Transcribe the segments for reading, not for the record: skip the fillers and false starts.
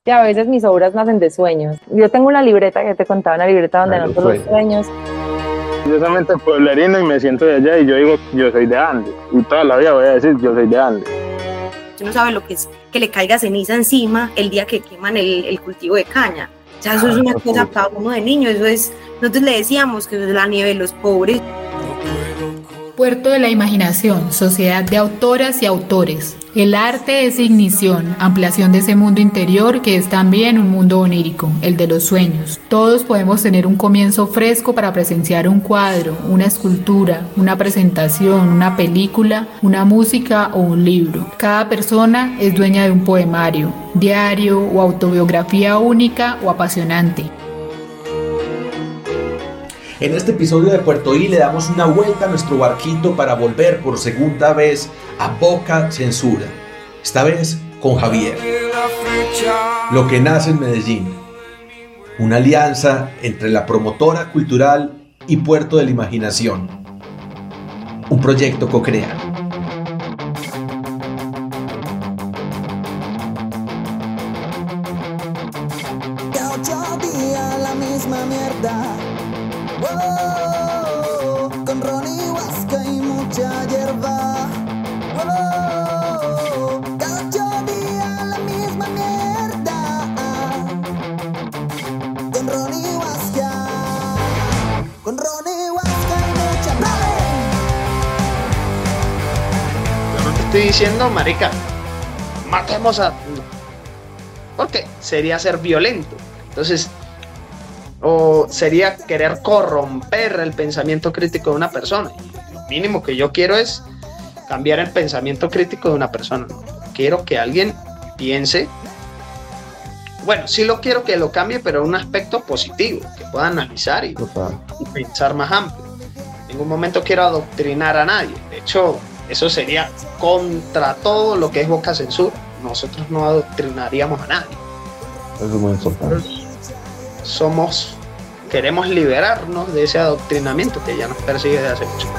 Y a veces mis obras nacen de sueños. Yo tengo una libreta que te contaba, una libreta donde anoto los sueños. Yo solamente pueblerino y me siento de allá y yo digo, yo soy de Andes. Y toda la vida voy a decir, yo soy de Andes. Usted no sabe lo que es que le caiga ceniza encima el día que queman el cultivo de caña. O sea, eso es una cosa para uno de niño, eso es, nosotros le decíamos que eso es la nieve de los pobres. Puerto de la Imaginación, sociedad de autoras y autores. El arte es ignición, ampliación de ese mundo interior que es también un mundo onírico, el de los sueños. Todos podemos tener un comienzo fresco para presenciar un cuadro, una escultura, una presentación, una película, una música o un libro. Cada persona es dueña de un poemario, diario o autobiografía única o apasionante. En este episodio de Puerto I le damos una vuelta a nuestro barquito para volver por segunda vez a Boca Censura, esta vez con Javier. Lo que nace en Medellín, una alianza entre la promotora cultural y Puerto de la Imaginación, un proyecto co-creado. Con Ronnie Huasca y mucha hierba. Cada 8 días la misma mierda. Con Ronnie Huasca. Con Ronnie Huasca y mucha brave. Yo no te estoy diciendo, marica, matemos a... porque sería ser violento. Entonces, o sería querer corromper el pensamiento crítico de una persona. Lo mínimo que yo quiero es cambiar el pensamiento crítico de una persona. Quiero que alguien piense, bueno, sí lo quiero que lo cambie, pero en un aspecto positivo, que pueda analizar y pensar más amplio. En ningún momento quiero adoctrinar a nadie. De hecho, eso sería contra todo lo que es Boca Censura. Nosotros no adoctrinaríamos a nadie. Eso es muy importante. Queremos liberarnos de ese adoctrinamiento que ya nos persigue desde hace mucho tiempo.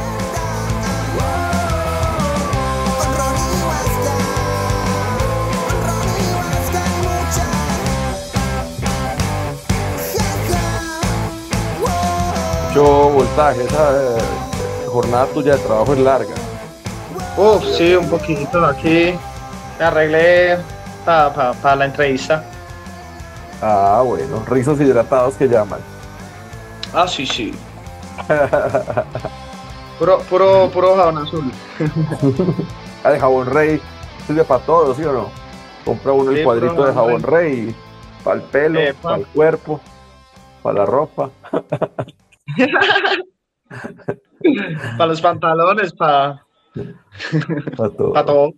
Mucho voltaje, esa jornada tuya de trabajo es larga. Sí, un poquito aquí. Me arreglé para la entrevista. Ah, bueno, rizos hidratados que llaman. Ah, sí. Puro jabón azul. De jabón rey sirve para todo, ¿sí o no? Compra uno el cuadrito de jabón rey para el pelo, para el cuerpo, para la ropa. Para los pantalones, para todo. Para todo.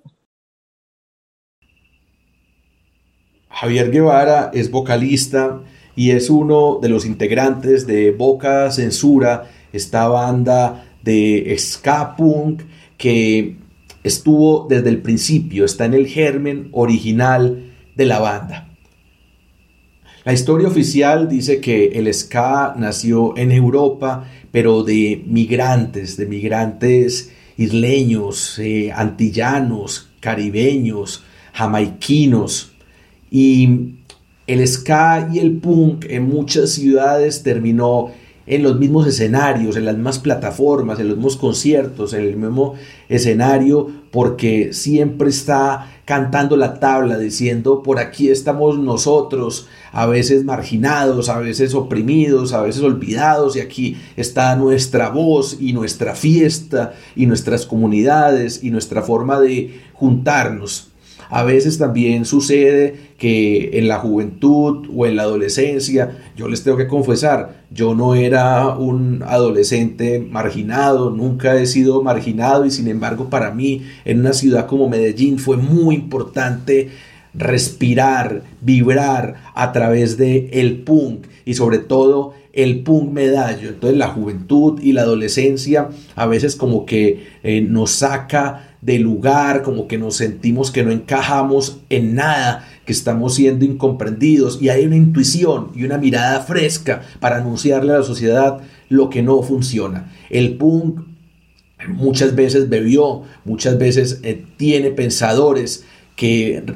Javier Guevara es vocalista y es uno de los integrantes de Boca Censura, esta banda de ska punk que estuvo desde el principio, está en el germen original de la banda. La historia oficial dice que el ska nació en Europa, pero de migrantes isleños, antillanos, caribeños, jamaiquinos. Y el ska y el punk en muchas ciudades terminó en los mismos escenarios, en las mismas plataformas, en los mismos conciertos, en el mismo escenario, porque siempre está cantando la tabla, diciendo por aquí estamos nosotros, a veces marginados, a veces oprimidos, a veces olvidados, y aquí está nuestra voz y nuestra fiesta y nuestras comunidades y nuestra forma de juntarnos. A veces también sucede que en la juventud o en la adolescencia, yo les tengo que confesar, yo no era un adolescente marginado, nunca he sido marginado, y sin embargo para mí en una ciudad como Medellín fue muy importante respirar, vibrar a través de el punk y sobre todo el punk medallo. Entonces la juventud y la adolescencia a veces como que nos saca de lugar, como que nos sentimos que no encajamos en nada, que estamos siendo incomprendidos, y hay una intuición y una mirada fresca para anunciarle a la sociedad lo que no funciona. El punk muchas veces bebió, muchas veces tiene pensadores que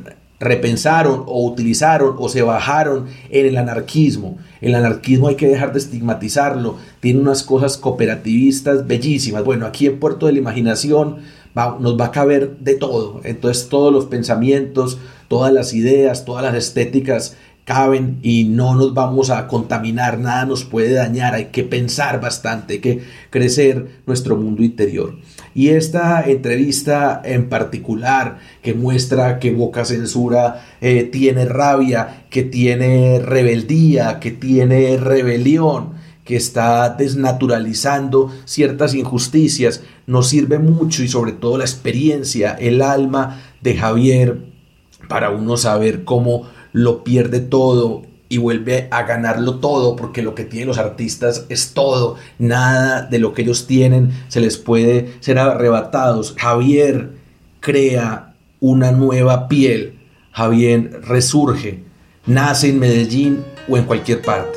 repensaron o utilizaron o se bajaron en el anarquismo. El anarquismo hay que dejar de estigmatizarlo, tiene unas cosas cooperativistas bellísimas. Bueno, aquí en Puerto de la Imaginación nos va a caber de todo, entonces todos los pensamientos, todas las ideas, todas las estéticas caben y no nos vamos a contaminar, nada nos puede dañar, hay que pensar bastante, hay que crecer nuestro mundo interior. Y esta entrevista en particular que muestra que Boca Censura tiene rabia, que tiene rebeldía, que tiene rebelión, que está desnaturalizando ciertas injusticias, nos sirve mucho y sobre todo la experiencia, el alma de Javier para uno saber cómo lo pierde todo y vuelve a ganarlo todo, porque lo que tienen los artistas es todo, nada de lo que ellos tienen se les puede ser arrebatados. Javier crea una nueva piel, Javier resurge, nace en Medellín o en cualquier parte.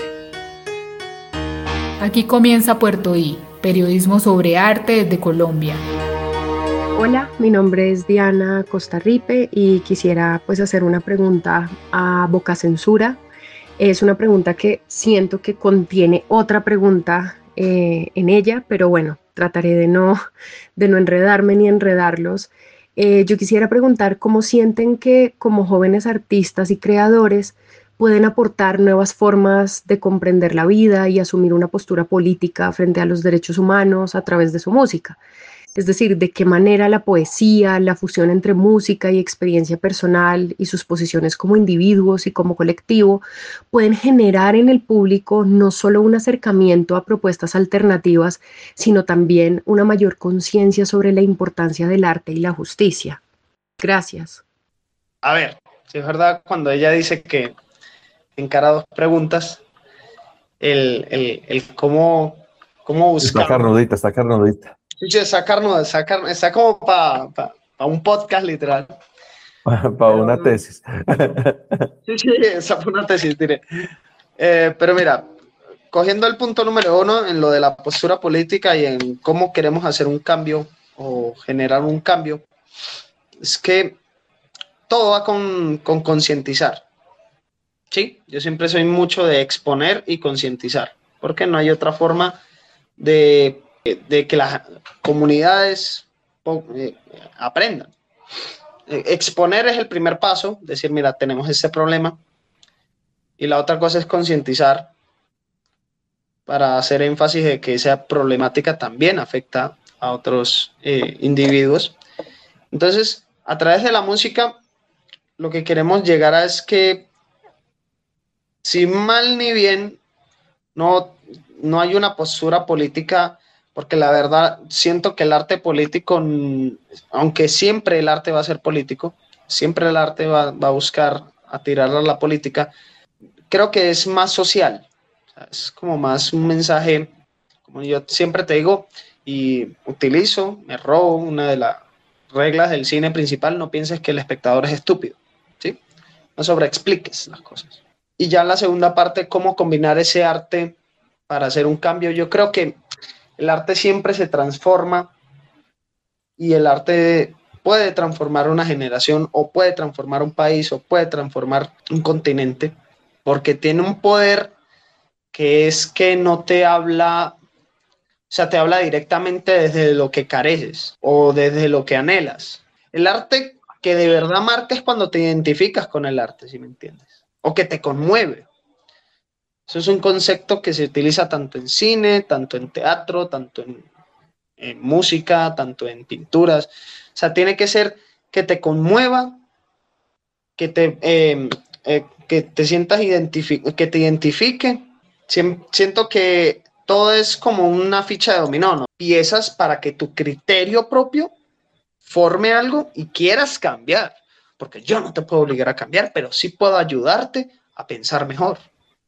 Aquí comienza Puerto I, periodismo sobre arte desde Colombia. Hola, mi nombre es Diana Costarripe y quisiera hacer una pregunta a Boca Censura. Es una pregunta que siento que contiene otra pregunta en ella, pero bueno, trataré de no enredarme ni enredarlos. Yo quisiera preguntar cómo sienten que como jóvenes artistas y creadores pueden aportar nuevas formas de comprender la vida y asumir una postura política frente a los derechos humanos a través de su música. Es decir, de qué manera la poesía, la fusión entre música y experiencia personal y sus posiciones como individuos y como colectivo pueden generar en el público no solo un acercamiento a propuestas alternativas, sino también una mayor conciencia sobre la importancia del arte y la justicia. Gracias. A ver, si es verdad, cuando ella dice que encara dos preguntas, el cómo buscar. Está carnudita. Sí, está como para un podcast literal. Para una tesis. Sí, esa fue una tesis, diré. Pero mira, cogiendo el punto número 1 en lo de la postura política y en cómo queremos hacer un cambio o generar un cambio, es que todo va con concientizar. Sí, yo siempre soy mucho de exponer y concientizar, porque no hay otra forma de que las comunidades aprendan. Exponer es el primer paso, decir, mira, tenemos este problema, y la otra cosa es concientizar para hacer énfasis de que esa problemática también afecta a otros individuos. Entonces, a través de la música, lo que queremos llegar a es que, sin mal ni bien, no hay una postura política, porque la verdad siento que el arte político, aunque siempre el arte va a ser político, siempre el arte va a buscar a tirar a la política, creo que es más social, es como más un mensaje, como yo siempre te digo y utilizo, me robo una de las reglas del cine principal: no pienses que el espectador es estúpido, ¿sí? No sobreexpliques las cosas. Y ya la segunda parte, cómo combinar ese arte para hacer un cambio. Yo creo que el arte siempre se transforma y el arte puede transformar una generación o puede transformar un país o puede transformar un continente, porque tiene un poder que es que no te habla, o sea, te habla directamente desde lo que careces o desde lo que anhelas. El arte que de verdad marca es cuando te identificas con el arte, ¿sí me entiendes? O que te conmueve. Eso es un concepto que se utiliza tanto en cine, tanto en teatro, tanto en música, tanto en pinturas. O sea, tiene que ser que te conmueva, que te sientas que te identifique. Siento que todo es como una ficha de dominó, ¿no? Piezas para que tu criterio propio forme algo y quieras cambiar. Porque yo no te puedo obligar a cambiar, pero sí puedo ayudarte a pensar mejor.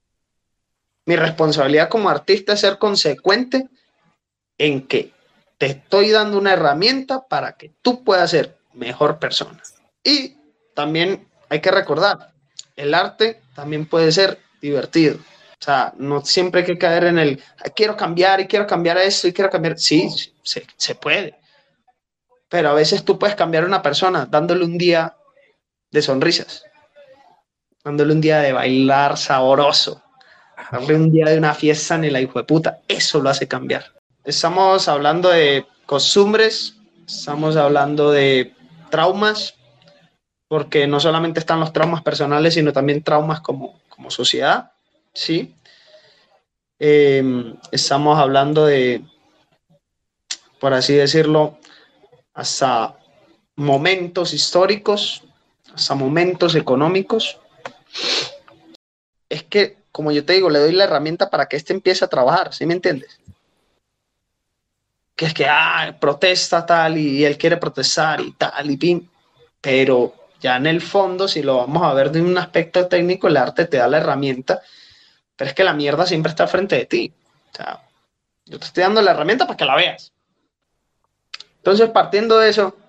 Mi responsabilidad como artista es ser consecuente en que te estoy dando una herramienta para que tú puedas ser mejor persona. Y también hay que recordar, el arte también puede ser divertido. O sea, no siempre hay que caer en el quiero cambiar y quiero cambiar esto y quiero cambiar. Sí, se puede. Pero a veces tú puedes cambiar a una persona dándole un día de sonrisas, dándole un día de bailar sabroso, darle un día de una fiesta en el hijo de puta. Eso lo hace cambiar. Estamos hablando de costumbres, estamos hablando de traumas, porque no solamente están los traumas personales, sino también traumas como sociedad, ¿sí? Estamos hablando de, por así decirlo, hasta momentos históricos, hasta momentos económicos. Es que, como yo te digo, le doy la herramienta para que empiece a trabajar, ¿sí me entiendes? Que es que, protesta tal, y él quiere protestar y tal, y pim, pero ya en el fondo, si lo vamos a ver de un aspecto técnico, el arte te da la herramienta, pero es que la mierda siempre está frente de ti. O sea, yo te estoy dando la herramienta para que la veas. Entonces, partiendo de eso,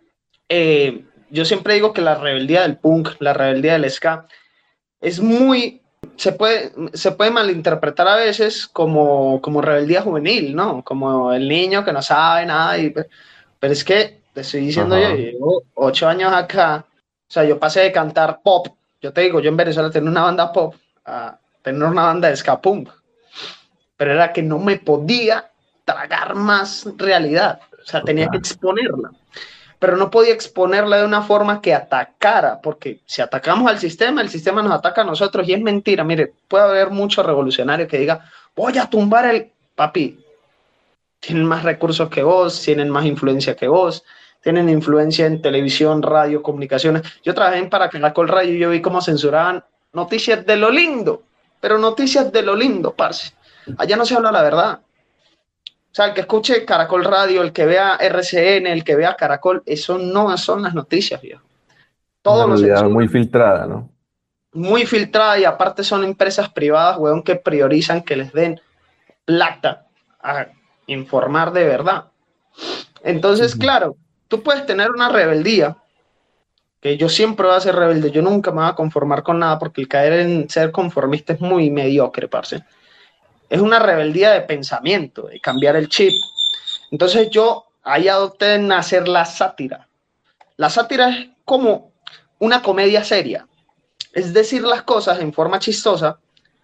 yo siempre digo que la rebeldía del punk, la rebeldía del ska, es muy... Se puede malinterpretar a veces como rebeldía juvenil, ¿no? Como el niño que no sabe nada. Pero es que, te estoy diciendo, yo llevo 8 años acá. O sea, yo pasé de cantar pop, yo te digo, yo en Venezuela tenía una banda pop, a tener una banda de ska punk. Pero era que no me podía tragar más realidad. O sea, tenía que exponerla. Pero no podía exponerla de una forma que atacara, porque si atacamos al sistema, el sistema nos ataca a nosotros, y es mentira. Mire, puede haber mucho revolucionario que diga, voy a tumbar el... Papi, tienen más recursos que vos, tienen más influencia que vos, tienen influencia en televisión, radio, comunicaciones. Yo trabajé en Caracol Radio y yo vi cómo censuraban noticias de lo lindo, pero noticias de lo lindo, parce. Allá no se habla la verdad. O sea, el que escuche Caracol Radio, el que vea RCN, el que vea Caracol, eso no son las noticias, viejo. Todo una realidad muy filtrada, ¿no? Muy filtrada, y aparte son empresas privadas, weón, que priorizan que les den plata a informar de verdad. Entonces, claro, tú puedes tener una rebeldía, que yo siempre voy a ser rebelde, yo nunca me voy a conformar con nada, porque el caer en ser conformista es muy mediocre, parce. Es una rebeldía de pensamiento, de cambiar el chip. Entonces yo ahí adopté en hacer la sátira. La sátira es como una comedia seria, es decir las cosas en forma chistosa,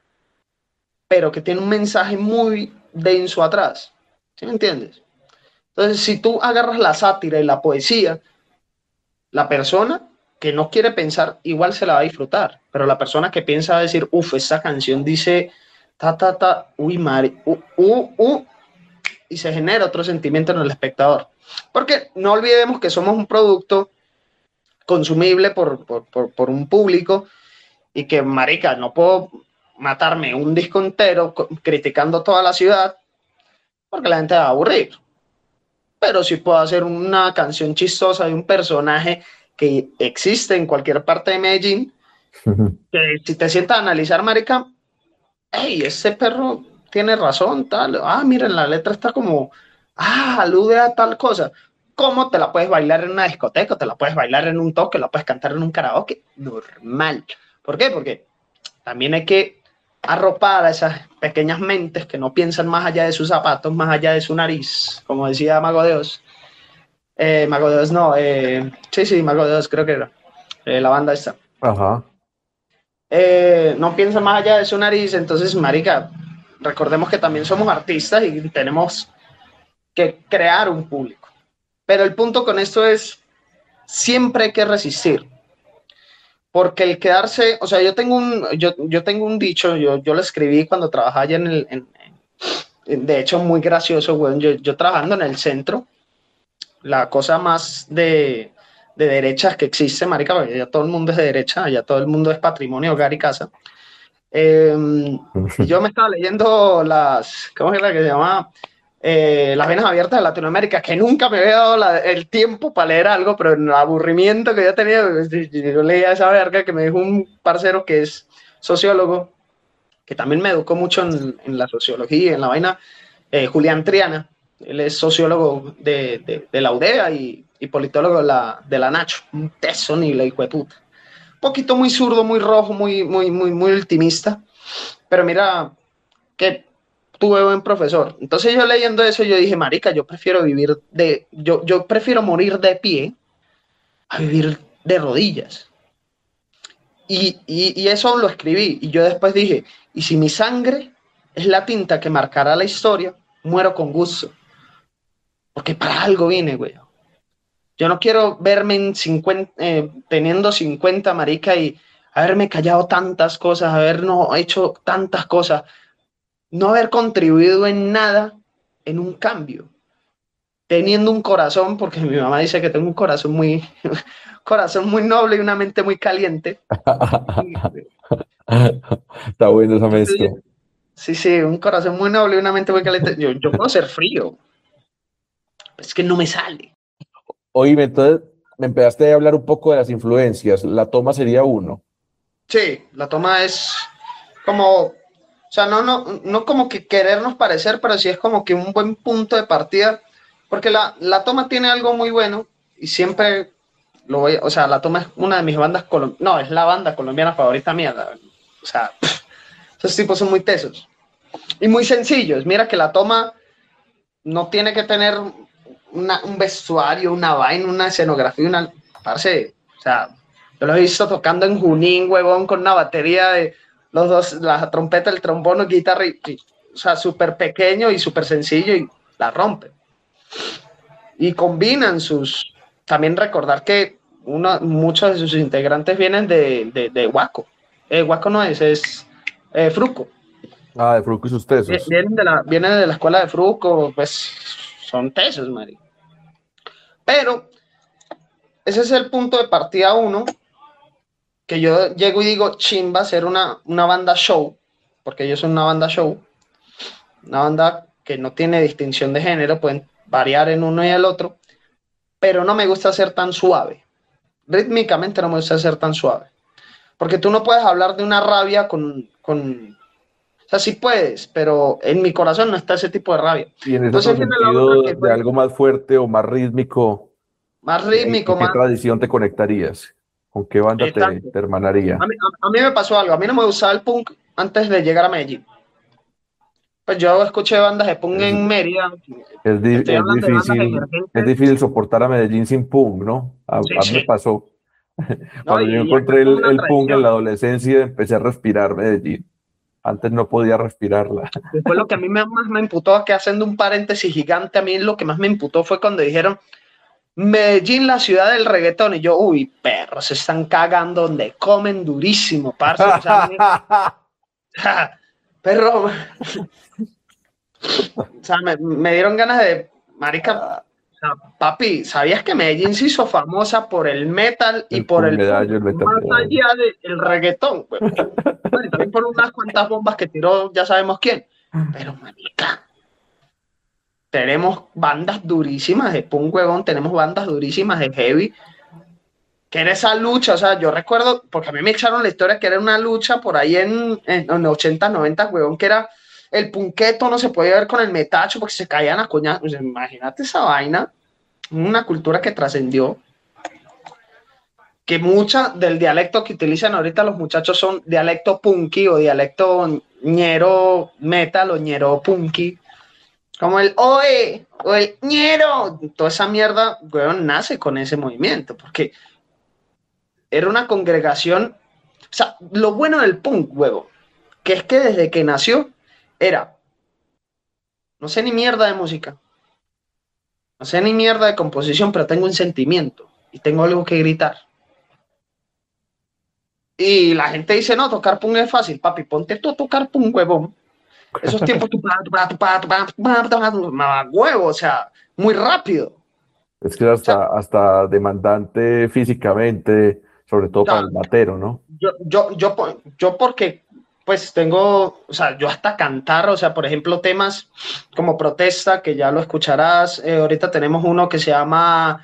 pero que tiene un mensaje muy denso atrás. ¿Sí me entiendes? Entonces, si tú agarras la sátira y la poesía, la persona que no quiere pensar igual se la va a disfrutar, pero la persona que piensa va a decir, esa canción dice uy, Mari, y se genera otro sentimiento en el espectador. Porque no olvidemos que somos un producto consumible por un público, y que, marica, no puedo matarme un disco entero criticando toda la ciudad, porque la gente va a aburrir. Pero sí puedo hacer una canción chistosa de un personaje que existe en cualquier parte de Medellín, que si te sientas a analizar, marica, hey, ese perro tiene razón, tal, miren, la letra está como, alude a tal cosa. ¿Cómo te la puedes bailar en una discoteca? ¿Te la puedes bailar en un toque? ¿La puedes cantar en un karaoke? Normal. ¿Por qué? Porque también hay que arropar a esas pequeñas mentes que no piensan más allá de sus zapatos, más allá de su nariz, como decía Mago de Oz. Mago de Oz no, sí, Mago de Oz creo que era, la banda esta. Ajá. No piensa más allá de su nariz. Entonces, marica, recordemos que también somos artistas y tenemos que crear un público. Pero el punto con esto es, siempre hay que resistir. Porque el quedarse, o sea, yo tengo un dicho, yo lo escribí cuando trabajaba allá de hecho, muy gracioso, güey. Yo trabajando en el centro, la cosa más de derechas que existe, marica, porque ya todo el mundo es de derecha, ya todo el mundo es patrimonio, hogar y casa. Yo me estaba leyendo ¿cómo es la que se llama? Las venas abiertas de Latinoamérica, que nunca me había dado el tiempo para leer algo, pero en el aburrimiento que yo tenía, yo leía esa verga que me dijo un parcero que es sociólogo, que también me educó mucho en la sociología, en la vaina, Julián Triana. Él es sociólogo de la UDEA y politólogo de la Nacho, un teso ni la hijo de puta. Un poquito muy zurdo, muy rojo, muy ultimista, pero mira que tuve buen profesor. Entonces yo leyendo eso, yo dije, marica, yo prefiero yo prefiero morir de pie a vivir de rodillas. Y eso lo escribí. Y yo después dije, y si mi sangre es la tinta que marcará la historia, muero con gusto. Porque para algo vine, güey. Yo no quiero verme en teniendo 50, marica, y haberme callado tantas cosas, haber no hecho tantas cosas, no haber contribuido en nada en un cambio. Teniendo un corazón, porque mi mamá dice que tengo un corazón muy noble y una mente muy caliente. Está bueno esa mezcla. Sí, un corazón muy noble y una mente muy caliente. Yo puedo ser frío, es que no me sale. Oíme, entonces me empezaste a hablar un poco de las influencias. La toma sería uno. Sí, la toma es como, o sea, no como que querernos parecer, pero sí es como que un buen punto de partida, porque la toma tiene algo muy bueno y siempre o sea, la toma es una de mis bandas colombianas, no, es la banda colombiana favorita mía, o sea, esos tipos son muy tesos y muy sencillos. Mira que la toma no tiene que tener un vestuario, una vaina, una escenografía, parce, o sea, yo lo he visto tocando en Junín, huevón, con una batería de los dos, la trompeta, el trombón, guitarra, o sea, súper pequeño y súper sencillo y la rompen. Y combinan también recordar que muchos de sus integrantes vienen de Huaco. Huaco no es Fruco. Ah, de Fruco y sus tesos. Vienen de la escuela de Fruco, pues son tesos, Mari. Pero ese es el punto de partida uno, que yo llego y digo, chimba, ser una banda show, porque ellos son una banda show, una banda que no tiene distinción de género, pueden variar en uno y el otro, pero no me gusta ser tan suave. Rítmicamente no me gusta ser tan suave, porque tú no puedes hablar de una rabia o sea, sí puedes, pero en mi corazón no está ese tipo de rabia. Y en ese sentido de algo más fuerte o más rítmico. Más rítmico, ¿Qué tradición te conectarías? ¿Con qué banda te hermanaría? A mí me pasó algo. A mí no me gustaba el punk antes de llegar a Medellín. Pues yo escuché bandas de punk en Mérida. Es difícil soportar a Medellín sin punk, ¿no? A mí me pasó. Cuando yo encontré el punk en la adolescencia, empecé a respirar Medellín. Antes no podía respirarla. Después lo que a mí más me imputó, que haciendo un paréntesis gigante, a mí lo que más me imputó fue cuando dijeron Medellín, la ciudad del reggaetón. Y yo, uy, perros, se están cagando donde comen durísimo, parce. O sea, perro. O sea, me dieron ganas de, marica, o sea, papi, ¿sabías que Medellín se hizo famosa por el metal y por el punk, más allá del reggaetón? Bueno, también por unas cuantas bombas que tiró, ya sabemos quién. Pero, marica, tenemos bandas durísimas de punk, huevón, tenemos bandas durísimas de heavy, que era esa lucha. O sea, yo recuerdo, porque a mí me echaron la historia que era una lucha por ahí en 80, 90, huevón, que era el punqueto, no se podía ver con el metacho porque se caían a coñazos. Pues imagínate esa vaina, una cultura que trascendió, que mucha del dialecto que utilizan ahorita los muchachos son dialecto punky o dialecto ñero metal o ñero punky, como el oe o el ñero. Toda esa mierda, weón, nace con ese movimiento, porque era una congregación. O sea, lo bueno del punk, huevo, que es que desde que nació era, no sé ni mierda de música, no sé ni mierda de composición, pero tengo un sentimiento y tengo algo que gritar. Y la gente dice, no, tocar punk es fácil, papi, ponte tú a tocar punk, huevón. Esos tiempos, huevo, o sea, muy rápido. Es que hasta demandante físicamente, sobre todo para el batero, ¿no? Yo porque, pues tengo, o sea, yo hasta cantar, o sea, por ejemplo, temas como Protesta, que ya lo escucharás. Ahorita tenemos uno que se llama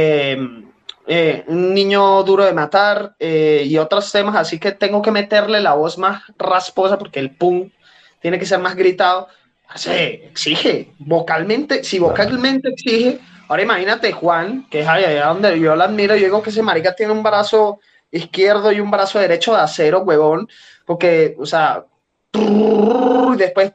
Un niño duro de matar, y otros temas, así que tengo que meterle la voz más rasposa porque el punk tiene que ser más gritado. Se exige vocalmente, si vocalmente exige. Ahora imagínate Juan, que es allá donde yo la admiro, yo digo que ese marica tiene un brazo izquierdo y un brazo derecho de acero, huevón, porque, o sea, y después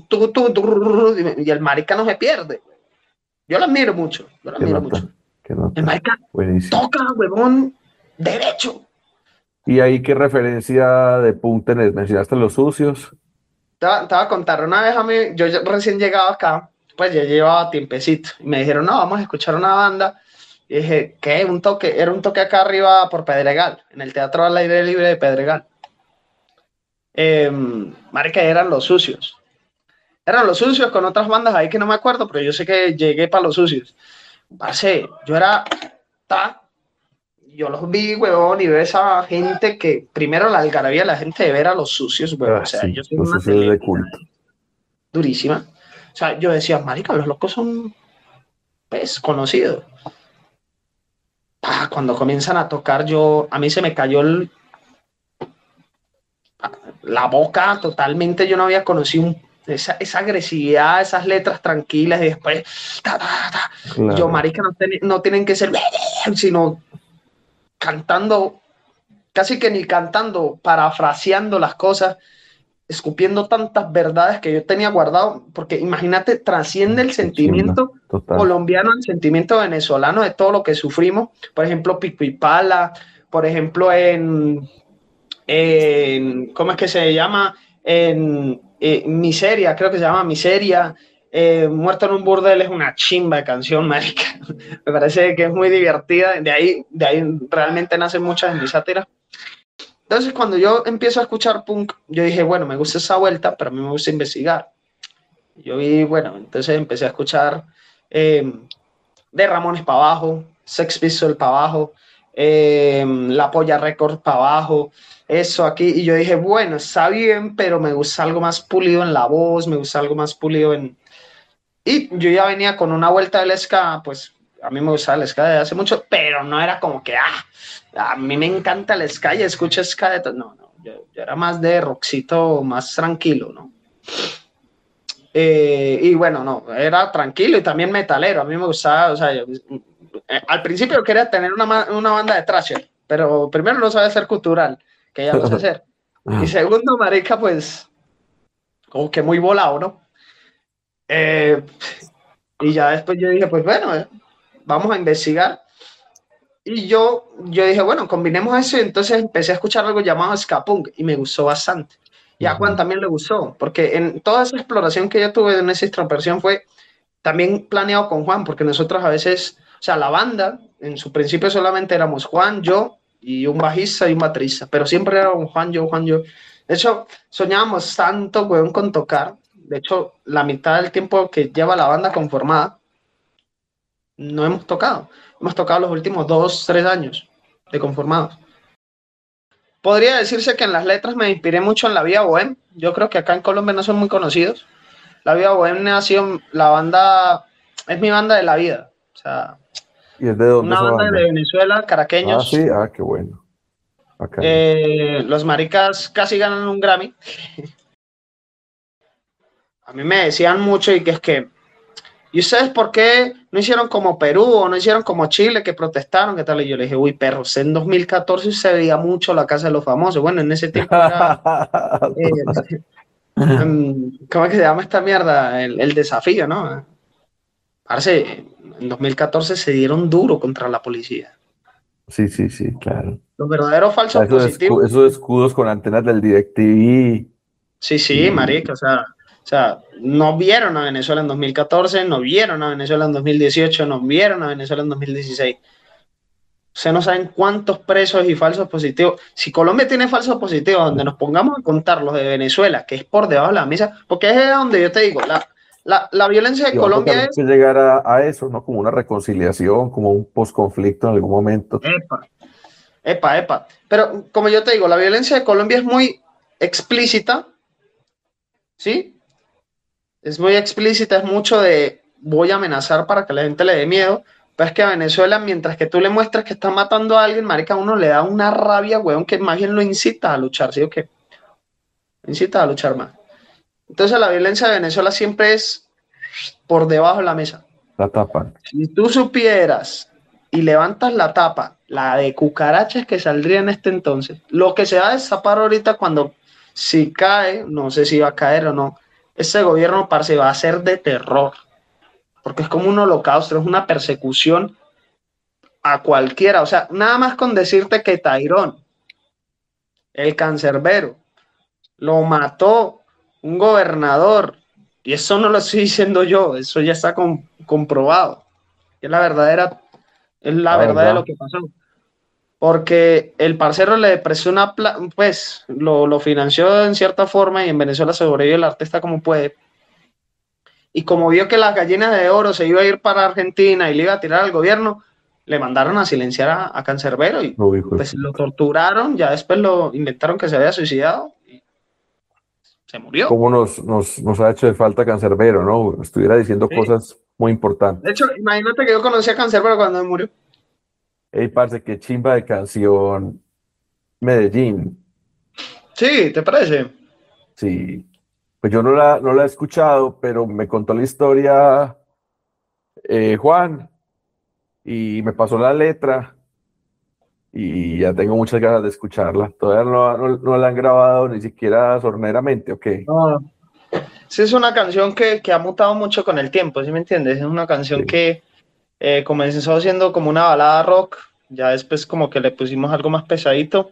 y el marica no se pierde. Yo lo admiro mucho, El marica toca, huevón, derecho. ¿Y ahí qué referencia de punk tenés? ¿Mencionaste Los Sucios? Te voy a contar, una vez a mí, yo recién llegado acá, pues ya llevaba tiempecito, y me dijeron, no, vamos a escuchar una banda, y dije, ¿qué? Era un toque acá arriba por Pedregal, en el Teatro al Aire Libre de Pedregal. Marica, eran Los Sucios con otras bandas ahí que no me acuerdo, pero yo sé que llegué para Los Sucios. Parce, yo los vi, huevón, y veo esa gente que, primero la algarabía, la gente de ver a Los Sucios, huevón, o sea, Sí, yo soy Los una Sucios de celebridad culto. durísima. O sea, yo decía, marica, los locos son, pues, conocidos. Cuando comienzan a tocar, a mí se me cayó la boca totalmente, yo no había conocido esa agresividad, esas letras tranquilas, y después, Claro. yo, marica, no tienen que ser, sino cantando, casi que ni cantando, parafraseando las cosas, escupiendo tantas verdades que yo tenía guardado, porque imagínate, trasciende el sentimiento colombiano, el sentimiento venezolano de todo lo que sufrimos, por ejemplo, Pico y Pala, por ejemplo, ¿cómo es que se llama? En Miseria, creo que se llama Miseria. Muerto en un burdel es una chimba de canción, marica. Me parece que es muy divertida. De ahí realmente nacen muchas de mis sátiras. Entonces, cuando yo empiezo a escuchar punk, yo dije, bueno, me gusta esa vuelta, pero a mí me gusta investigar. Yo vi, bueno, entonces empecé a escuchar de Ramones para abajo, Sex Pistols para abajo, La Polla Records para abajo, eso aquí, y yo dije, bueno, está bien, pero me gusta algo más pulido en la voz, me gusta algo más pulido en... Y yo ya venía con una vuelta del ska, pues a mí me gustaba el ska desde hace mucho, pero no era como que, a mí me encanta el ska y escucho ska de todo. No, yo era más de rockcito, más tranquilo, ¿no? Y bueno, no, era tranquilo y también metalero. A mí me gustaba, o sea, al principio quería tener una banda de thrasher, pero primero no sabía ser cultural, que ya lo sé hacer. Y segundo, marica, pues, como que muy volado, ¿no? Y ya después yo dije, pues bueno, vamos a investigar. Y yo dije, bueno, combinemos eso, y entonces empecé a escuchar algo llamado ska punk y me gustó bastante. Y a Juan también le gustó, porque en toda esa exploración que yo tuve en esa extroversión fue también planeado con Juan, porque nosotros a veces, o sea, la banda, en su principio solamente éramos Juan, yo y un bajista y un baterista, pero siempre era Juan, yo. De hecho, soñábamos tanto, weón, con tocar. De hecho, la mitad del tiempo que lleva la banda conformada, no hemos tocado. Hemos tocado los últimos 2-3 años de conformados. Podría decirse que en las letras me inspiré mucho en La Vía Bohem. Yo creo que acá en Colombia no son muy conocidos. La Vía Bohem ha sido la banda, es mi banda de la vida. O sea, ¿y es de dónde una banda de Venezuela, caraqueños. Sí, qué bueno. Los maricas casi ganan un Grammy. A mí me decían mucho y que es que, ¿y ustedes por qué no hicieron como Perú o no hicieron como Chile, que protestaron, qué tal? Y yo le dije, uy, perros, en 2014 se veía mucho La Casa de los Famosos. Bueno, en ese tiempo era... ¿cómo es que se llama esta mierda? El desafío, ¿no? Parece, en 2014 se dieron duro contra la policía. Sí, claro. Los verdaderos falsos positivos. Esos escudos con antenas del DirecTV. Sí, marica, o sea, no vieron a Venezuela en 2014, no vieron a Venezuela en 2018, no vieron a Venezuela en 2016. Ustedes no saben cuántos presos y falsos positivos. Si Colombia tiene falsos positivos, donde nos pongamos a contar los de Venezuela, que es por debajo de la mesa, porque es donde yo te digo, la violencia de Colombia es... que llegar a eso, ¿no? Como una reconciliación, como un posconflicto en algún momento. Epa. Pero como yo te digo, la violencia de Colombia es muy explícita, ¿sí? Es muy explícita, es mucho de voy a amenazar para que la gente le dé miedo. Pero es que a Venezuela, mientras que tú le muestras que está matando a alguien, marica, uno le da una rabia, weón, que más bien lo incita a luchar, ¿sí o qué? Incita a luchar más. Entonces la violencia de Venezuela siempre es por debajo de la mesa. La tapan. Si tú supieras y levantas la tapa, la de cucarachas que saldría en este entonces, lo que se va a destapar ahorita cuando si cae, no sé si va a caer o no, ese gobierno, parce, va a ser de terror. Porque es como un holocausto, es una persecución a cualquiera. O sea, nada más con decirte que Tairón el cancerbero, lo mató un gobernador, y eso no lo estoy diciendo yo, eso ya está comprobado, es la verdad de lo que pasó, porque el parcero le prestó pues lo financió en cierta forma, y en Venezuela sobrevive el artista como puede, y como vio que las gallinas de oro se iba a ir para Argentina y le iba a tirar al gobierno, le mandaron a silenciar a Cancerbero y pues lo torturaron, ya después lo inventaron que se había suicidado y se murió. ¿Cómo nos ha hecho de falta Cancerbero, no? Estuviera diciendo cosas muy importantes. De hecho, imagínate que yo conocí a Cancerbero cuando me murió. Ey, parce, qué chimba de canción Medellín. Sí, ¿te parece? Sí. Pues yo no la he escuchado, pero me contó la historia Juan y me pasó la letra y ya tengo muchas ganas de escucharla. Todavía no la han grabado ni siquiera sorneramente, ¿ok? No. Sí, es una canción que ha mutado mucho con el tiempo, ¿sí me entiendes? Es una canción que comenzó siendo como una balada rock, ya después como que le pusimos algo más pesadito,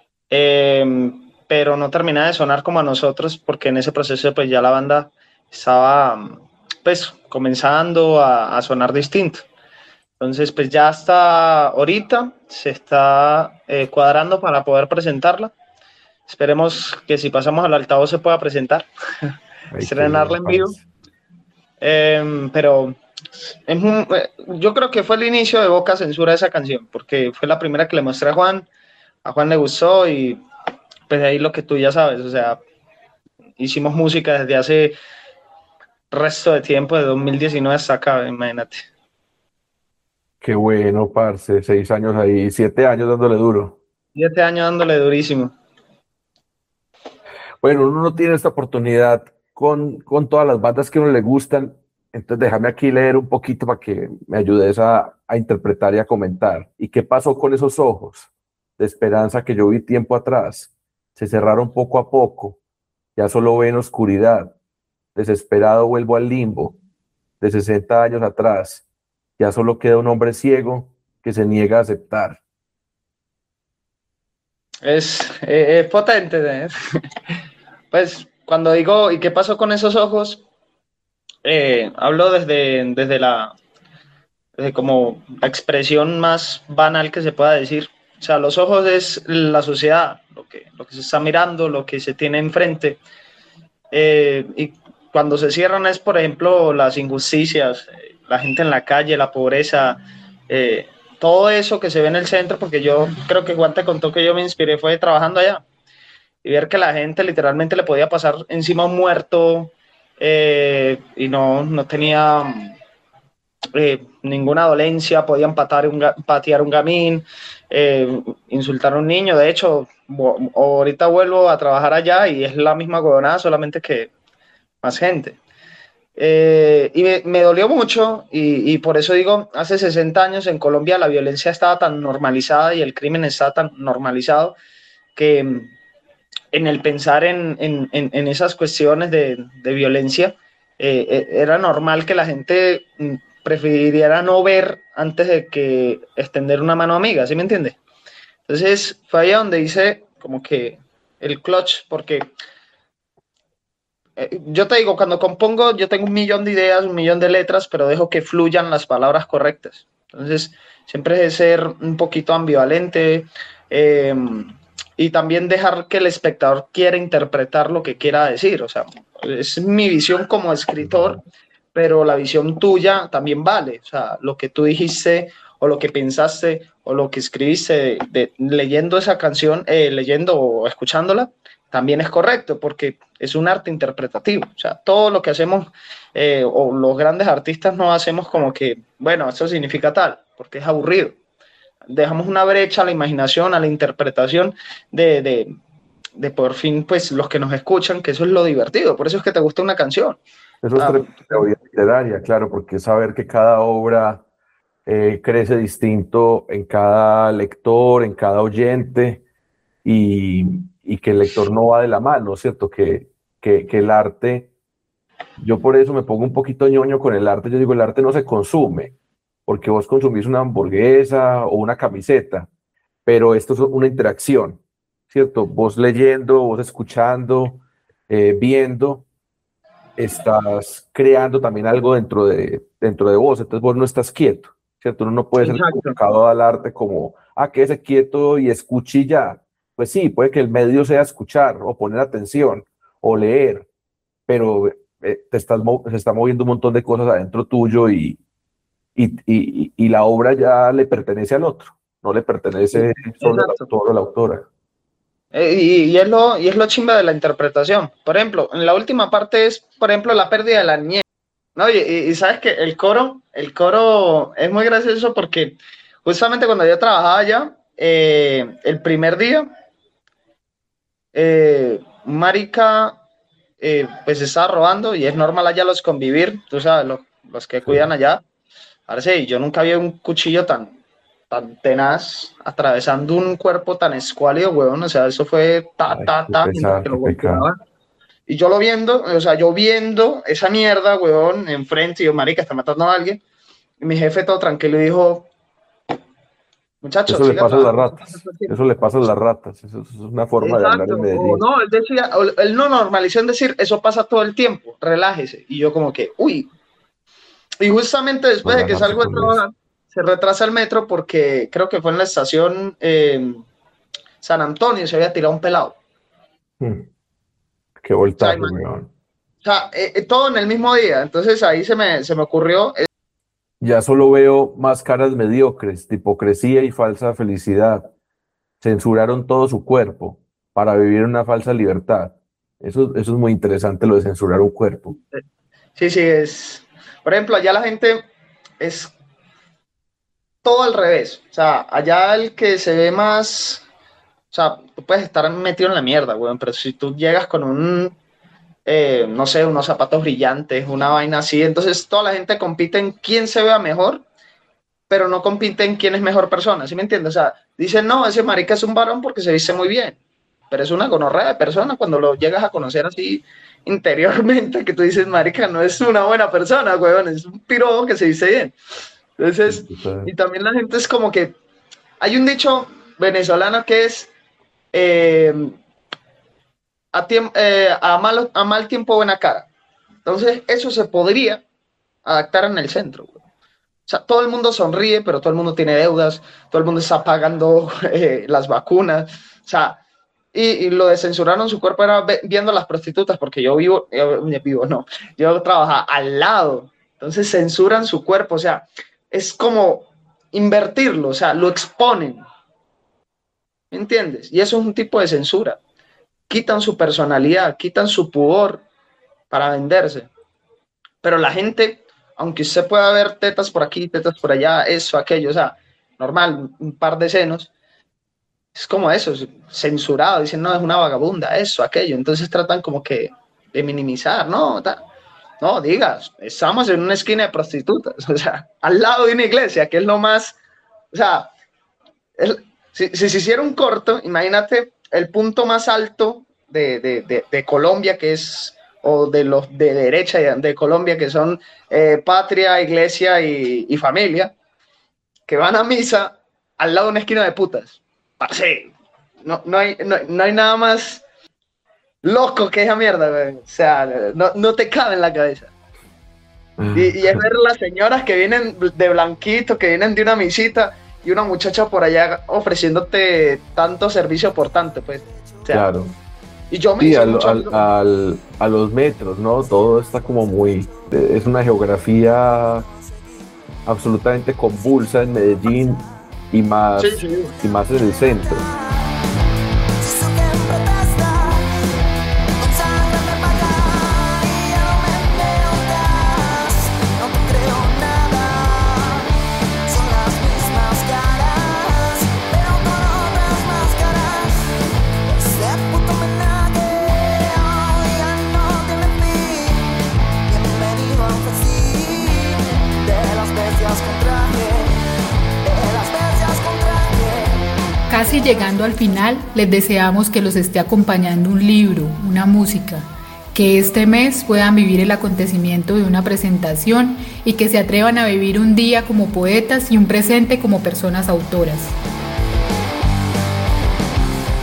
pero no termina de sonar como a nosotros, porque en ese proceso pues ya la banda estaba pues comenzando a sonar distinto. Entonces pues ya hasta ahorita se está cuadrando para poder presentarla. Esperemos que si pasamos al altavoz se pueda presentar, estrenarla en vivo. Pero yo creo que fue el inicio de Boca Censura esa canción, porque fue la primera que le mostré a Juan le gustó y pues ahí lo que tú ya sabes, o sea, hicimos música desde hace resto de tiempo, de 2019 hasta acá, imagínate. Qué bueno, parce, 6 años ahí, 7 años dándole duro. 7 años dándole durísimo. Bueno, uno no tiene esta oportunidad con todas las bandas que a uno le gustan, entonces déjame aquí leer un poquito para que me ayudes a interpretar y a comentar. ¿Y qué pasó con esos ojos de esperanza que yo vi tiempo atrás? Se cerraron poco a poco, ya solo ven oscuridad. Desesperado vuelvo al limbo de 60 años atrás, ya solo queda un hombre ciego que se niega a aceptar. Es potente, ¿eh? Pues cuando digo, ¿y qué pasó con esos ojos? Hablo desde como la expresión más banal que se pueda decir. O sea, los ojos es la sociedad, lo que se está mirando, lo que se tiene enfrente. Y cuando se cierran es, por ejemplo, las injusticias, la gente en la calle, la pobreza, todo eso que se ve en el centro, porque yo creo que Juan te contó que yo me inspiré fue trabajando allá. Y ver que la gente literalmente le podía pasar encima a un muerto y no tenía ninguna dolencia, podían patear un gamín, insultar a un niño. De hecho, ahorita vuelvo a trabajar allá y es la misma huevonada, solamente que más gente. Y me dolió mucho y por eso digo, hace 60 años en Colombia la violencia estaba tan normalizada y el crimen estaba tan normalizado que en el pensar en esas cuestiones de violencia, era normal que la gente prefiriera no ver antes de que extender una mano amiga, ¿sí me entiendes? Entonces fue ahí donde hice como que el clutch, porque yo te digo, cuando compongo yo tengo 1.000.000 de ideas, 1.000.000 de letras, pero dejo que fluyan las palabras correctas. Entonces siempre es ser un poquito ambivalente, y también dejar que el espectador quiera interpretar lo que quiera decir. O sea, es mi visión como escritor, pero la visión tuya también vale. O sea, lo que tú dijiste o lo que pensaste o lo que escribiste leyendo esa canción, leyendo o escuchándola, también es correcto porque es un arte interpretativo. O sea, todo lo que hacemos o los grandes artistas no hacemos como que, bueno, eso significa tal, porque es aburrido. Dejamos una brecha a la imaginación, a la interpretación de por fin, pues, los que nos escuchan, que eso es lo divertido, por eso es que te gusta una canción. Eso es teoría literaria, claro, porque saber que cada obra crece distinto en cada lector, en cada oyente, y que el lector no va de la mano, ¿cierto? Que el arte, yo por eso me pongo un poquito ñoño con el arte, yo digo, el arte no se consume, porque vos consumís una hamburguesa o una camiseta, pero esto es una interacción, ¿cierto? Vos leyendo, vos escuchando, viendo, estás creando también algo dentro de vos, entonces vos no estás quieto, ¿cierto? Uno no puede ser enfocado al arte como, quédese quieto y escuche y ya. Pues sí, puede que el medio sea escuchar o poner atención o leer, pero se está moviendo un montón de cosas adentro tuyo y la obra ya le pertenece al otro, no le pertenece solo al autor o la autora. Y es lo chimba de la interpretación. Por ejemplo, en la última parte es, por ejemplo, la pérdida de la niñez, ¿no? Y sabes que el coro es muy gracioso porque justamente cuando yo trabajaba allá, el primer día, marica, pues estaba robando y es normal allá los convivir, tú sabes, los que cuidan allá. Ahora sí, yo nunca vi un cuchillo tan tenaz atravesando un cuerpo tan escuálido, huevón, o sea, eso fue que lo golpeaba. Y yo viendo esa mierda, huevón, enfrente, y yo, marica, está matando a alguien, y mi jefe todo tranquilo dijo, muchachos, eso le pasa a las ratas, eso es una forma de hablar en Medellín. No, él no normalizó en decir, eso pasa todo el tiempo, relájese, y yo como que, uy, y justamente después de que salgo de trabajar, se retrasa el metro porque creo que fue en la estación San Antonio, se había tirado un pelado. Qué voltaje, todo en el mismo día, entonces ahí se me ocurrió. Ya solo veo más caras mediocres, de hipocresía y falsa felicidad. Censuraron todo su cuerpo para vivir una falsa libertad. Eso es muy interesante, lo de censurar un cuerpo. Sí, es... Por ejemplo, allá la gente es todo al revés. O sea, allá el que se ve más... O sea, tú puedes estar metido en la mierda, güey, pero si tú llegas con no sé, unos zapatos brillantes, una vaina así, entonces toda la gente compite en quién se vea mejor, pero no compite en quién es mejor persona, ¿sí me entiendes? O sea, dicen, no, ese marica es un varón porque se viste muy bien, pero es una gonorrea de persona cuando lo llegas a conocer así interiormente, que tú dices, marica, no es una buena persona, güey, es un piro que se viste bien. Entonces, y también la gente es como que, hay un dicho venezolano que es, a mal tiempo buena cara. Entonces, eso se podría adaptar en el centro, güey. O sea, todo el mundo sonríe, pero todo el mundo tiene deudas, todo el mundo está pagando las vacunas, o sea, y lo de censuraron su cuerpo era viendo a las prostitutas, porque yo trabajaba al lado, entonces censuran su cuerpo, o sea, es como invertirlo, o sea, lo exponen, ¿me entiendes? Y eso es un tipo de censura, quitan su personalidad, quitan su pudor para venderse, pero la gente, aunque usted pueda ver tetas por aquí, tetas por allá, eso, aquello, o sea, normal, un par de senos, es como eso, es censurado, dicen, no, es una vagabunda, eso, aquello, entonces tratan como que de minimizar, no, no, digas, estamos en una esquina de prostitutas, o sea, al lado de una iglesia, que es lo más, o sea, si se hiciera un corto, imagínate el punto más alto de Colombia, que es, o de los de derecha de Colombia, que son patria, iglesia y familia, que van a misa al lado de una esquina de putas. Sí, no hay nada más loco que esa mierda, güey. O sea, no te cabe en la cabeza. Y es ver las señoras que vienen de blanquito, que vienen de una misita, y una muchacha por allá ofreciéndote tanto servicio por tanto, pues. O sea, claro. Y yo me sí, a los metros, ¿no? Todo está como muy... Es una geografía absolutamente convulsa en Medellín y más, y más en el centro. Casi llegando al final, les deseamos que los esté acompañando un libro, una música, que este mes puedan vivir el acontecimiento de una presentación y que se atrevan a vivir un día como poetas y un presente como personas autoras.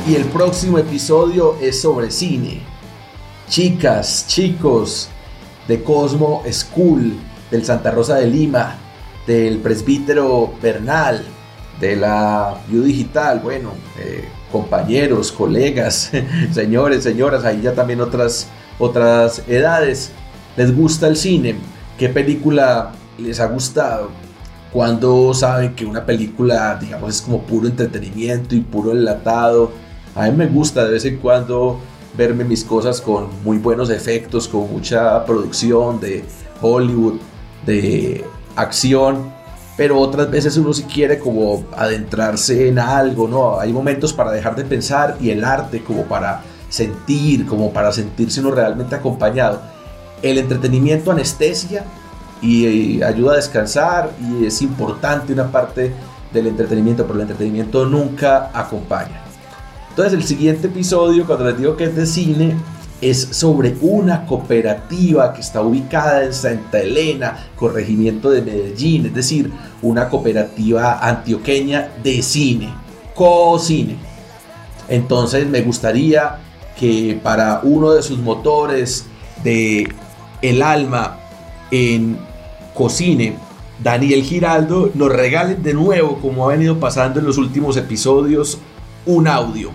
y el próximo episodio es sobre cine. Chicas, chicos de Cosmo School, del Santa Rosa de Lima, del Presbítero Bernal, de la U Digital, bueno, compañeros, colegas, señores, señoras, ahí ya también otras edades. ¿Les gusta el cine? ¿Qué película les ha gustado? Cuando saben que una película, digamos, es como puro entretenimiento y puro enlatado. A mí me gusta de vez en cuando verme mis cosas con muy buenos efectos, con mucha producción de Hollywood, de acción, pero otras veces uno sí quiere como adentrarse en algo, ¿no? Hay momentos para dejar de pensar y el arte como para sentir, como para sentirse uno realmente acompañado. El entretenimiento anestesia y ayuda a descansar, y es importante una parte del entretenimiento, pero el entretenimiento nunca acompaña. Entonces el siguiente episodio, cuando les digo que es de cine, es sobre una cooperativa que está ubicada en Santa Elena, corregimiento de Medellín, es decir, una cooperativa antioqueña de cine, cocine. Entonces me gustaría que para uno de sus motores de el alma en cocine, Daniel Giraldo, nos regalen de nuevo, como ha venido pasando en los últimos episodios, un audio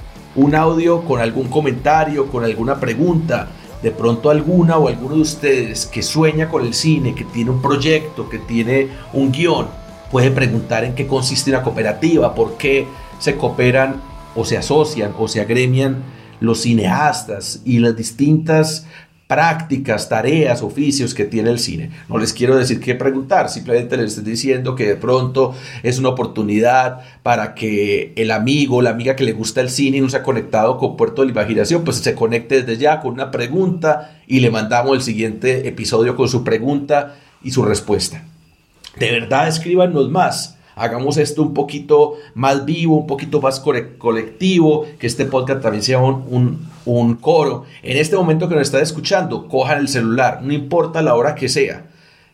con algún comentario, con alguna pregunta. De pronto alguna o alguno de ustedes que sueña con el cine, que tiene un proyecto, que tiene un guión, puede preguntar en qué consiste una cooperativa, por qué se cooperan o se asocian o se agremian los cineastas y las distintas prácticas, tareas, oficios que tiene el cine. No les quiero decir qué preguntar, simplemente les estoy diciendo que de pronto es una oportunidad para que el amigo o la amiga que le gusta el cine y no se ha conectado con Puerto de la Imaginación, pues se conecte desde ya con una pregunta y le mandamos el siguiente episodio con su pregunta y su respuesta. De verdad, escríbanos más. Hagamos esto un poquito más vivo, un poquito más colectivo, que este podcast también sea un coro. En este momento que nos están escuchando, cojan el celular, no importa la hora que sea,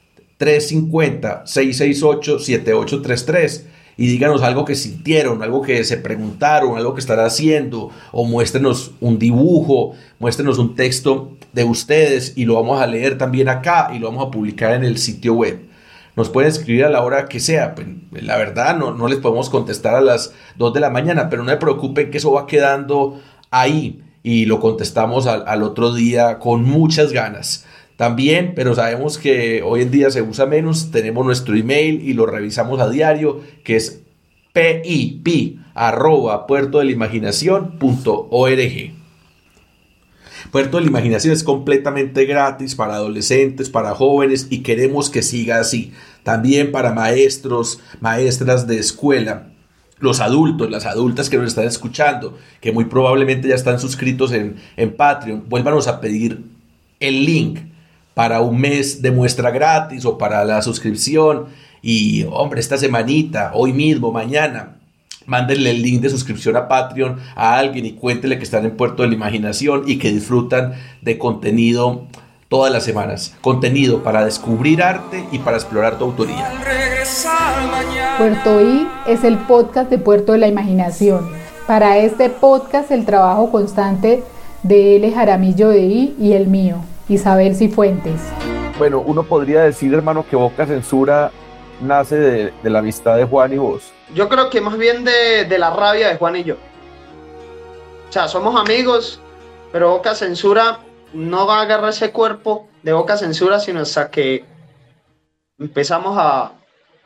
350-668-7833, y díganos algo que sintieron, algo que se preguntaron, algo que están haciendo, o muéstrenos un dibujo, muéstrenos un texto de ustedes, y lo vamos a leer también acá, y lo vamos a publicar en el sitio web. Nos pueden escribir a la hora que sea. Pues, la verdad, no les podemos contestar a las 2 de la mañana, pero no se preocupen que eso va quedando ahí y lo contestamos al otro día con muchas ganas. También, pero sabemos que hoy en día se usa menos, tenemos nuestro email y lo revisamos a diario, que es pip@puertodelimaginacion.org. Puerto de la Imaginación es completamente gratis para adolescentes, para jóvenes, y queremos que siga así. También para maestros, maestras de escuela, los adultos, las adultas que nos están escuchando, que muy probablemente ya están suscritos en Patreon, vuélvanos a pedir el link para un mes de muestra gratis o para la suscripción. Y hombre, esta semanita, hoy mismo, mañana, mándenle el link de suscripción a Patreon a alguien y cuéntenle que están en Puerto de la Imaginación y que disfrutan de contenido todas las semanas. Contenido para descubrir arte y para explorar tu autoría. Puerto I es el podcast de Puerto de la Imaginación. Para este podcast, el trabajo constante de L. Jaramillo de I y el mío, Isabel Cifuentes. Bueno, uno podría decir, hermano, que Boca Censura nace de la amistad de Juan y vos. Yo creo que más bien de la rabia de Juan y yo. O sea, somos amigos, pero Boca Censura no va a agarrar ese cuerpo de Boca Censura, sino hasta que empezamos a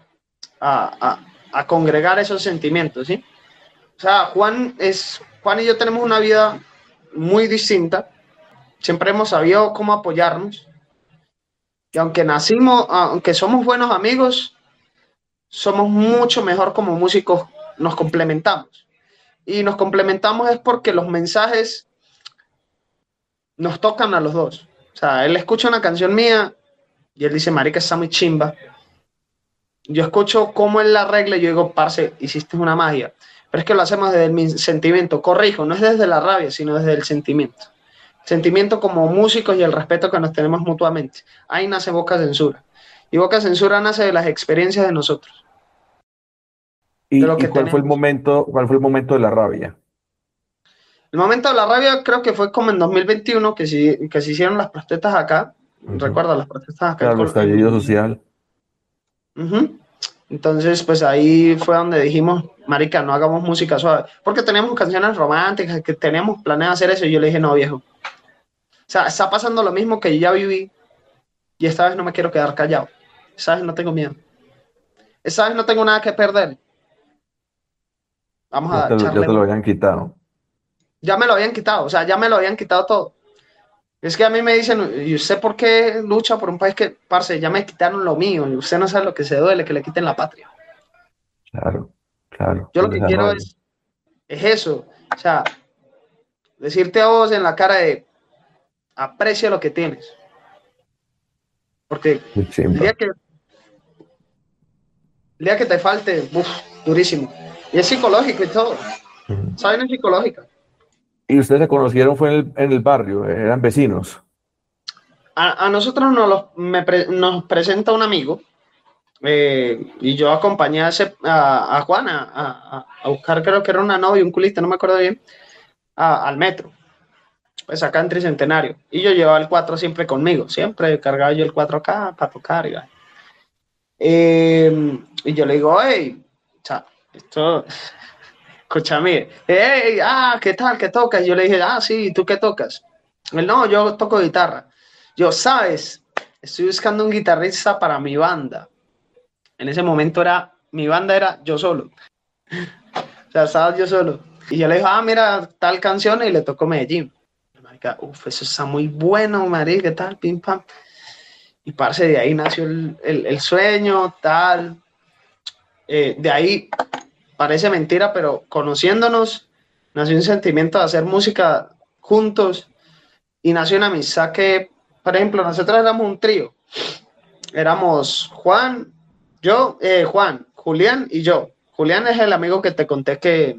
congregar esos sentimientos, ¿sí? O sea, Juan y yo tenemos una vida muy distinta. Siempre hemos sabido cómo apoyarnos. Y aunque somos buenos amigos, somos mucho mejor como músicos, nos complementamos. Y nos complementamos es porque los mensajes nos tocan a los dos. O sea, él escucha una canción mía y él dice, marica, está muy chimba. Yo escucho cómo él la arregla y yo digo, parce, hiciste una magia. Pero es que lo hacemos desde mi sentimiento. Corrijo, no es desde la rabia, sino desde el sentimiento. Sentimiento como músicos y el respeto que nos tenemos mutuamente. Ahí nace Boca Censura. Y Boca Censura nace de las experiencias de nosotros. ¿Y cuál fue el momento de la rabia? El momento de la rabia creo que fue como en 2021 que se hicieron las protestas acá. Recuerda las protestas acá. Claro, el estallido social. Entonces, pues ahí fue donde dijimos, marica, no hagamos música suave. Porque teníamos canciones románticas, que teníamos planeado hacer eso. Y yo le dije, no, viejo. O sea, está pasando lo mismo que yo ya viví. Y esta vez no me quiero quedar callado. Esta vez no tengo miedo. Esta vez no tengo nada que perder. Vamos a Ya te lo habían quitado. Ya me lo habían quitado, o sea, ya me lo habían quitado todo. Es que a mí me dicen, ¿y usted por qué lucha por un país que, parce, ya me quitaron lo mío? Y usted no sabe lo que se duele, que le quiten la patria. Claro, claro. Yo lo que quiero es eso. O sea, decirte a vos en la cara de, aprecia lo que tienes. Porque el día que te falte, durísimo. Y es psicológico y todo. ¿Saben? Es psicológica. ¿Y ustedes se conocieron fue en el barrio? ¿Eran vecinos? A nosotros nos presenta un amigo y yo acompañé a Juan a buscar, creo que era una novia, un culista, no me acuerdo bien, al metro, pues acá en Tricentenario. Y yo llevaba el 4 siempre conmigo, siempre cargaba yo el 4 acá para tocar. Y yo le digo, hey, o sea, esto... Escúchame, hey, ¿qué tal? ¿Qué tocas? Yo le dije, sí, ¿tú qué tocas? Él, no, yo toco guitarra. Yo, ¿sabes? Estoy buscando un guitarrista para mi banda. En ese momento mi banda era yo solo. O sea, estaba yo solo. Y yo le dije, mira, tal canción, y le tocó Medellín. Marica, eso está muy bueno, marica, ¿qué tal? Pim, pam. Y parce, de ahí nació el sueño, tal. De ahí... Parece mentira, pero conociéndonos, nació un sentimiento de hacer música juntos y nació una amistad que, por ejemplo, nosotros éramos un trío. Éramos Juan, Julián y yo. Julián es el amigo que te conté que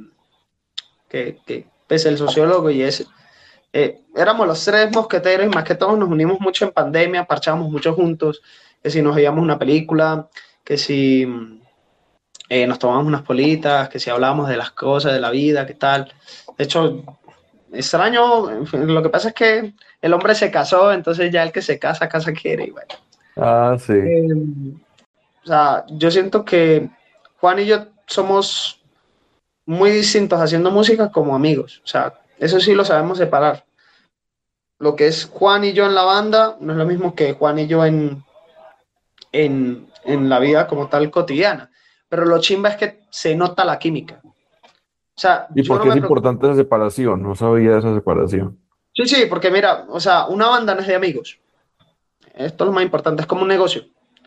es el sociólogo y ese. Éramos los 3 mosqueteros y más que todos nos unimos mucho en pandemia, parchábamos mucho juntos, que si nos veíamos una película, que si... nos tomamos unas politas, que si hablábamos de las cosas, de la vida, qué tal. De hecho, extraño, lo que pasa es que el hombre se casó, entonces ya el que se casa quiere. Y bueno. Sí. O sea, yo siento que Juan y yo somos muy distintos haciendo música como amigos. O sea, eso sí lo sabemos separar. Lo que es Juan y yo en la banda no es lo mismo que Juan y yo en la vida como tal cotidiana. Pero lo chimba es que se nota la química. O sea, ¿Y por qué es importante esa separación? No sabía de esa separación. Sí, porque mira, o sea, una banda no es de amigos. Esto es lo más importante, es como un negocio.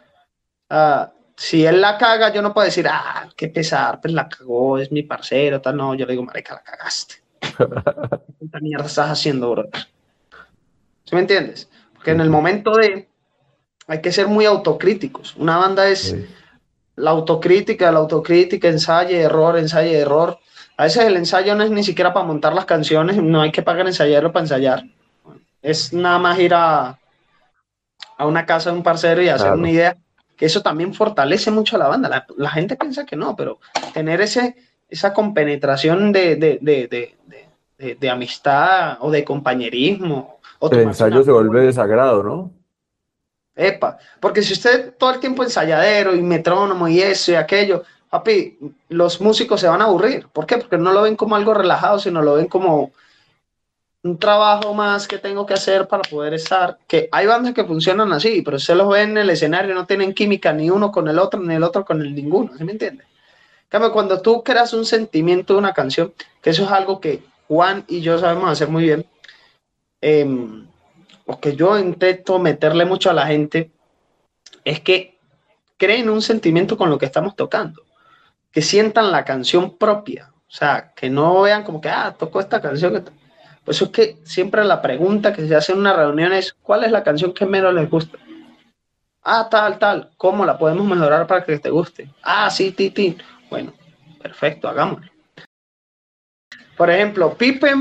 Si él la caga, yo no puedo decir, qué pesar, pues la cagó, es mi parcero, tal. No, yo le digo, marica, la cagaste. ¿Qué mierda estás haciendo, bro? ¿Sí me entiendes? Porque en el momento hay que ser muy autocríticos. Una banda es... Sí. La autocrítica, ensayo, error. A veces el ensayo no es ni siquiera para montar las canciones, no hay que pagar ensayero para ensayar. Es nada más ir a una casa de un parcero y hacer una idea, que eso también fortalece mucho a la banda. La gente piensa que no, pero tener esa compenetración de amistad o de compañerismo. El ensayo se vuelve desagrado, ¿no? Porque si usted todo el tiempo ensayadero y metrónomo y eso y aquello, papi, los músicos se van a aburrir. ¿Por qué? Porque no lo ven como algo relajado, sino lo ven como un trabajo más que tengo que hacer para poder estar. Que hay bandas que funcionan así, pero usted los ve en el escenario, no tienen química ni uno con el otro, ni el otro con el ninguno. ¿Sí me entiende? En cambio, cuando tú creas un sentimiento de una canción, que eso es algo que Juan y yo sabemos hacer muy bien, o que yo intento meterle mucho a la gente, es que creen un sentimiento con lo que estamos tocando, que sientan la canción propia, o sea, que no vean como que, tocó esta canción. Por eso es que siempre la pregunta que se hace en una reunión es, ¿cuál es la canción que menos les gusta? Tal, ¿cómo la podemos mejorar para que te guste? Sí, ti. Bueno, perfecto, hagámoslo. Por ejemplo, Pipe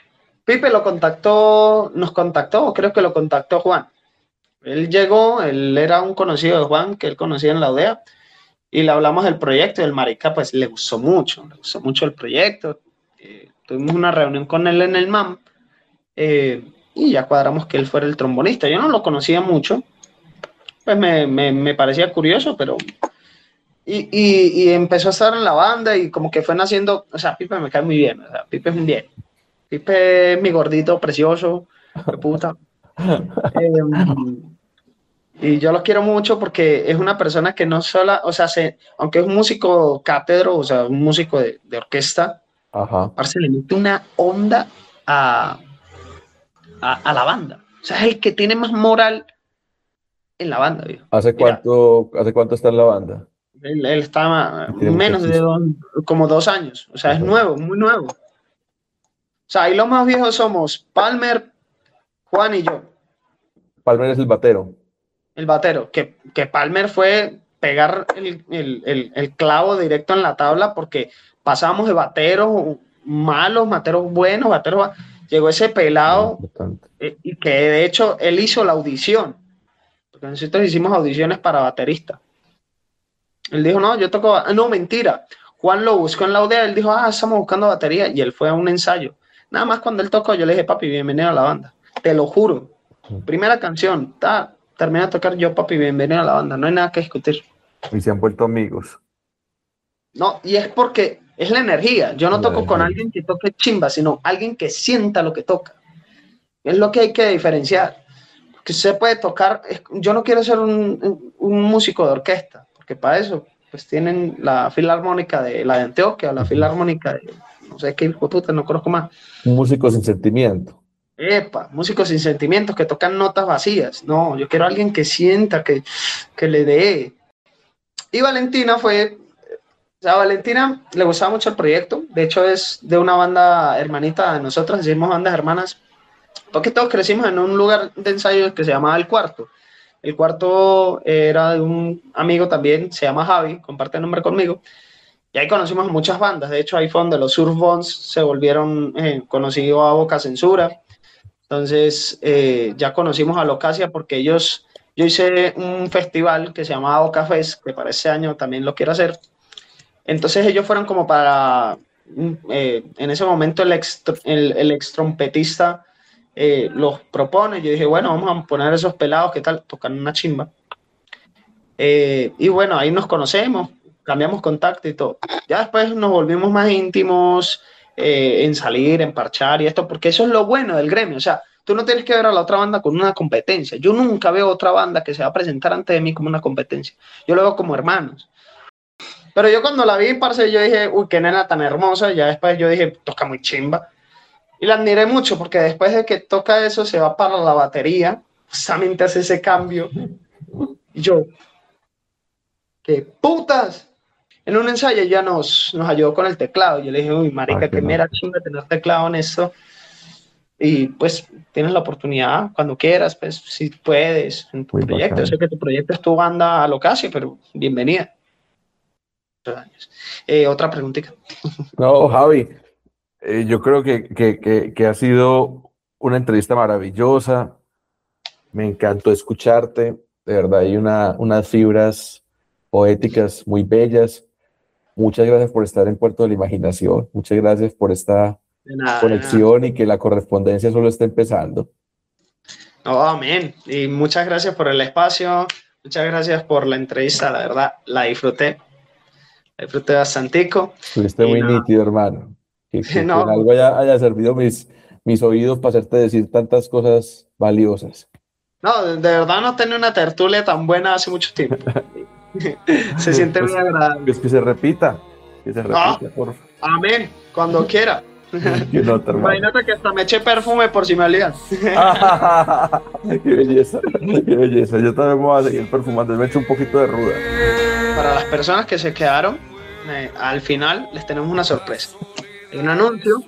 nos contactó, creo que lo contactó Juan. Él llegó, él era un conocido de Juan, que él conocía en la UDEA, y le hablamos del proyecto, y el marica pues le gustó mucho el proyecto. tuvimos una reunión con él en el MAM, y ya cuadramos que él fuera el trombonista. Yo no lo conocía mucho, pues me parecía curioso, pero... Y empezó a estar en la banda y como que fue naciendo, o sea, Pipe me cae muy bien, o sea, Pipe es un bien. Pipe es mi gordito precioso, qué puta. Y yo lo quiero mucho porque es una persona que no solo, o sea, aunque es un músico cátedro, o sea, un músico de orquesta, parce, le mete una onda a la banda. O sea, es el que tiene más moral en la banda, viejo. ¿Hace cuánto está en la banda? Él está menos de como 2 años. O sea, es nuevo, muy nuevo. O sea, ahí los más viejos somos Palmer, Juan y yo. Palmer es el batero. El batero. Que Palmer fue pegar el clavo directo en la tabla porque pasábamos de bateros malos, bateros buenos, llegó ese pelado y que de hecho él hizo la audición. Porque nosotros hicimos audiciones para baterista. Él dijo, no, yo toco... No, mentira. Juan lo buscó en la UDEA, él dijo, estamos buscando batería, y él fue a un ensayo. Nada más cuando él tocó, yo le dije, papi, bienvenido a la banda. Te lo juro. Primera canción, terminé de tocar yo, papi, bienvenido a la banda. No hay nada que discutir. Y se han vuelto amigos. No, y es porque es la energía. Yo no toco con alguien que toque chimba, sino alguien que sienta lo que toca. Es lo que hay que diferenciar. Que se puede tocar... Yo no quiero ser un músico de orquesta, que para eso pues tienen la filarmónica de la de Antioquia o la filarmónica de no sé qué hijo de puta, no conozco más. Un músico sin sentimiento. Músicos sin sentimientos que tocan notas vacías. No, yo quiero a alguien que sienta, que le dé. Y Valentina Valentina le gustaba mucho el proyecto. De hecho es de una banda hermanita de nosotras, decimos bandas hermanas, porque todos crecimos en un lugar de ensayo que se llamaba El Cuarto. El Cuarto era de un amigo también, se llama Javi, comparte el nombre conmigo, y ahí conocimos muchas bandas. De hecho, ahí fue donde los Surf Bones se volvieron conocidos a Boca Censura. Entonces, ya conocimos a Locasia porque yo hice un festival que se llamaba Boca Fest, que para ese año también lo quiero hacer. Entonces, ellos fueron como para, en ese momento, el ex trompetista los propone. Yo dije, bueno, vamos a poner esos pelados que tal, tocan una chimba. Y bueno, ahí nos conocemos, cambiamos contacto y todo. Ya después nos volvimos más íntimos en salir, en parchar y esto, porque eso es lo bueno del gremio. O sea, tú no tienes que ver a la otra banda con una competencia. Yo nunca veo otra banda que se va a presentar antes de mí como una competencia. Yo lo veo como hermanos. Pero yo cuando la vi, parce, yo dije, uy, qué nena tan hermosa. Ya después yo dije, toca muy chimba. Y la admiré mucho porque después de que toca eso se va para la batería, justamente hace ese cambio. Y yo, ¡qué putas! En un ensayo ya nos ayudó con el teclado. Yo le dije, uy, marica, que mera chinga tener teclado en esto. Y pues tienes la oportunidad cuando quieras, pues si puedes, en tu muy proyecto. Bacán. Yo sé que tu proyecto es tu banda a Locasia, pero bienvenida. Otra preguntita. No, Javi. Yo creo que ha sido una entrevista maravillosa. Me encantó escucharte. De verdad, hay unas fibras poéticas muy bellas. Muchas gracias por estar en Puerto de la Imaginación. Muchas gracias por esta conexión y que la correspondencia solo está empezando. No, amén. Y muchas gracias por el espacio. Muchas gracias por la entrevista. La verdad, la disfruté. La disfruté bastantico. Estuviste muy nítido, hermano. Que en algo haya servido mis oídos para hacerte decir tantas cosas valiosas. No, de verdad no tenía una tertulia tan buena hace mucho tiempo. Se siente muy agradable. Es que se repita. Por favor. Amén, cuando quiera. Imagínate que hasta me eché perfume por si me olvidan. Qué belleza, qué belleza. Yo también me voy a seguir perfumando. Me echo un poquito de ruda. Para las personas que se quedaron, al final les tenemos una sorpresa. Hay un anuncio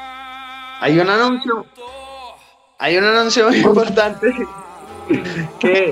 muy importante que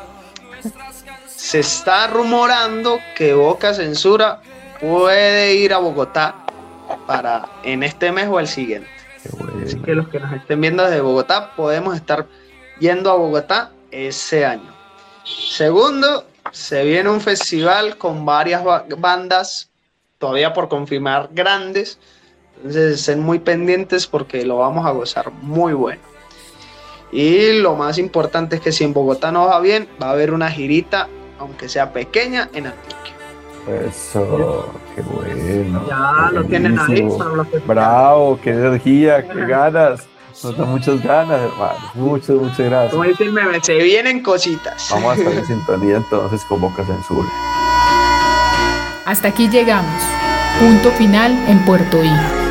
se está rumorando que Boca Censura puede ir a Bogotá para en este mes o el siguiente. Así que los que nos estén viendo desde Bogotá podemos estar yendo a Bogotá ese año. Segundo, se viene un festival con varias bandas todavía por confirmar grandes. Entonces estén muy pendientes porque lo vamos a gozar muy bueno. Y lo más importante es que si en Bogotá no va bien, va a haber una girita, aunque sea pequeña, en Antioquia. Eso, qué bueno. Ya lo tienen ahí. Bravo, qué energía, qué ganas. Nos da muchas ganas, hermano. Muchas gracias. Como dice el meme, se vienen cositas. Vamos a estar en sintonía entonces con Boca Censura. Hasta aquí llegamos. Punto final en Puerto I.